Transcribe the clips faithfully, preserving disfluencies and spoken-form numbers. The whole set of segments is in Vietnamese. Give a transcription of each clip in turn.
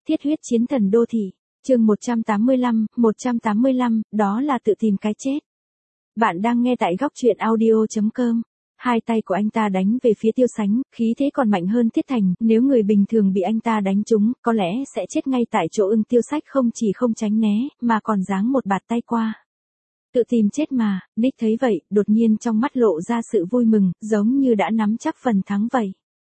Thiết huyết chiến thần đô thị, chương một trăm tám mươi lăm, một trăm tám mươi lăm, đó là tự tìm cái chết. Bạn đang nghe tại góc truyện audio chấm com. Hai tay của anh ta đánh về phía Tiêu Sánh, khí thế còn mạnh hơn Thiết Thành, nếu người bình thường bị anh ta đánh trúng, có lẽ sẽ chết ngay tại chỗ. Ưng Tiêu Sách không chỉ không tránh né, mà còn giáng một bạt tay qua. Tự tìm chết mà, Nick thấy vậy, đột nhiên trong mắt lộ ra sự vui mừng, giống như đã nắm chắc phần thắng vậy.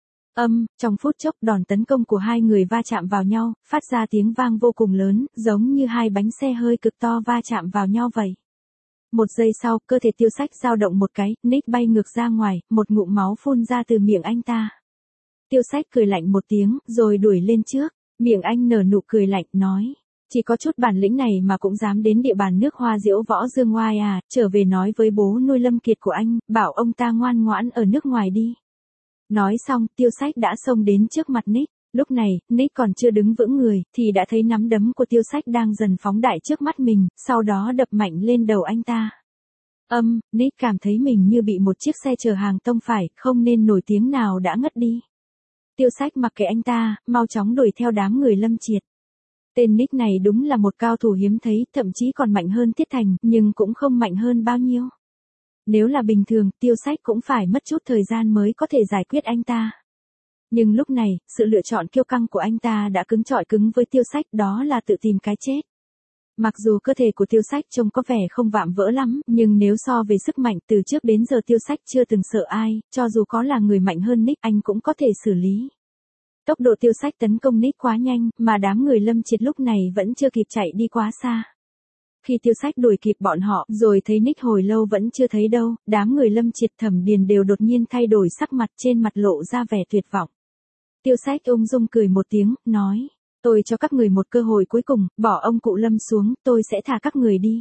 Âm, trong phút chốc đòn tấn công của hai người va chạm vào nhau, phát ra tiếng vang vô cùng lớn, giống như hai bánh xe hơi cực to va chạm vào nhau vậy. Một giây sau, cơ thể Tiêu Sách dao động một cái, Nick bay ngược ra ngoài, một ngụm máu phun ra từ miệng anh ta. Tiêu Sách cười lạnh một tiếng, rồi đuổi lên trước, miệng anh nở nụ cười lạnh, nói. Chỉ có chút bản lĩnh này mà cũng dám đến địa bàn nước Hoa Diễu Võ Dương Ngoai à, trở về nói với bố nuôi Lâm Kiệt của anh, bảo ông ta ngoan ngoãn ở nước ngoài đi. Nói xong, Tiêu Sách đã xông đến trước mặt Nick. Lúc này, Nick còn chưa đứng vững người, thì đã thấy nắm đấm của Tiêu Sách đang dần phóng đại trước mắt mình, sau đó đập mạnh lên đầu anh ta. Âm, Nick cảm thấy mình như bị một chiếc xe chở hàng tông phải, không nên nổi tiếng nào đã ngất đi. Tiêu Sách mặc kệ anh ta, mau chóng đuổi theo đám người Lâm Triệt. Tên Nick này đúng là một cao thủ hiếm thấy, thậm chí còn mạnh hơn Thiết Thành, nhưng cũng không mạnh hơn bao nhiêu. Nếu là bình thường, Tiêu Sách cũng phải mất chút thời gian mới có thể giải quyết anh ta. Nhưng lúc này, sự lựa chọn kiêu căng của anh ta đã cứng chọi cứng với Tiêu Sách, đó là tự tìm cái chết. Mặc dù cơ thể của Tiêu Sách trông có vẻ không vạm vỡ lắm, nhưng nếu so về sức mạnh, từ trước đến giờ Tiêu Sách chưa từng sợ ai, cho dù có là người mạnh hơn Nick, anh cũng có thể xử lý. Tốc độ Tiêu Sách tấn công Nick quá nhanh, mà đám người Lâm Triệt lúc này vẫn chưa kịp chạy đi quá xa. Khi Tiêu Sách đuổi kịp bọn họ, rồi thấy Nick hồi lâu vẫn chưa thấy đâu, đám người Lâm Triệt Thẩm Điền đều đột nhiên thay đổi sắc mặt, trên mặt lộ ra vẻ tuyệt vọng. Tiêu Sách ung dung cười một tiếng, nói, tôi cho các người một cơ hội cuối cùng, bỏ ông cụ Lâm xuống, tôi sẽ thả các người đi.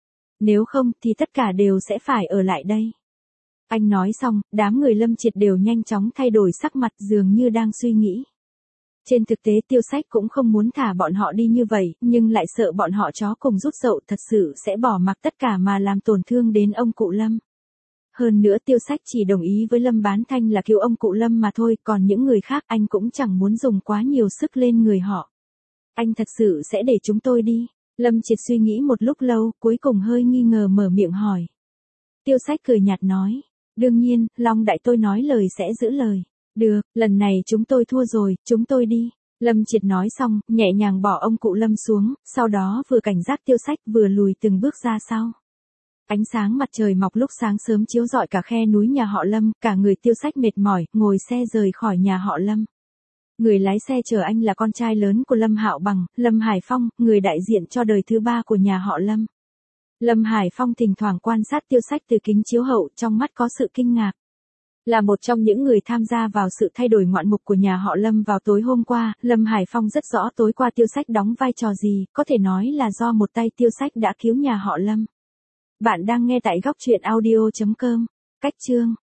Nếu không, thì tất cả đều sẽ phải ở lại đây. Anh nói xong, đám người Lâm Triệt đều nhanh chóng thay đổi sắc mặt, dường như đang suy nghĩ. Trên thực tế Tiêu Sách cũng không muốn thả bọn họ đi như vậy, nhưng lại sợ bọn họ chó cùng rút dậu thật sự sẽ bỏ mặc tất cả mà làm tổn thương đến ông cụ Lâm. Hơn nữa Tiêu Sách chỉ đồng ý với Lâm Bán Thanh là cứu ông cụ Lâm mà thôi, còn những người khác anh cũng chẳng muốn dùng quá nhiều sức lên người họ. Anh thật sự sẽ để chúng tôi đi. Lâm Triệt suy nghĩ một lúc lâu, cuối cùng hơi nghi ngờ mở miệng hỏi. Tiêu Sách cười nhạt nói, đương nhiên, Long Đại tôi nói lời sẽ giữ lời. Được, lần này chúng tôi thua rồi, chúng tôi đi. Lâm Triệt nói xong, nhẹ nhàng bỏ ông cụ Lâm xuống, sau đó vừa cảnh giác Tiêu Sách vừa lùi từng bước ra sau. Ánh sáng mặt trời mọc lúc sáng sớm chiếu rọi cả khe núi nhà họ Lâm, cả người Tiêu Sách mệt mỏi, ngồi xe rời khỏi nhà họ Lâm. Người lái xe chở anh là con trai lớn của Lâm Hạo Bằng, Lâm Hải Phong, người đại diện cho đời thứ ba của nhà họ Lâm. Lâm Hải Phong thỉnh thoảng quan sát Tiêu Sách từ kính chiếu hậu, trong mắt có sự kinh ngạc. Là một trong những người tham gia vào sự thay đổi ngoạn mục của nhà họ Lâm vào tối hôm qua, Lâm Hải Phong rất rõ tối qua Tiêu Sách đóng vai trò gì, có thể nói là do một tay Tiêu Sách đã cứu nhà họ Lâm. Bạn đang nghe tại góc truyện audio chấm com. Cách chương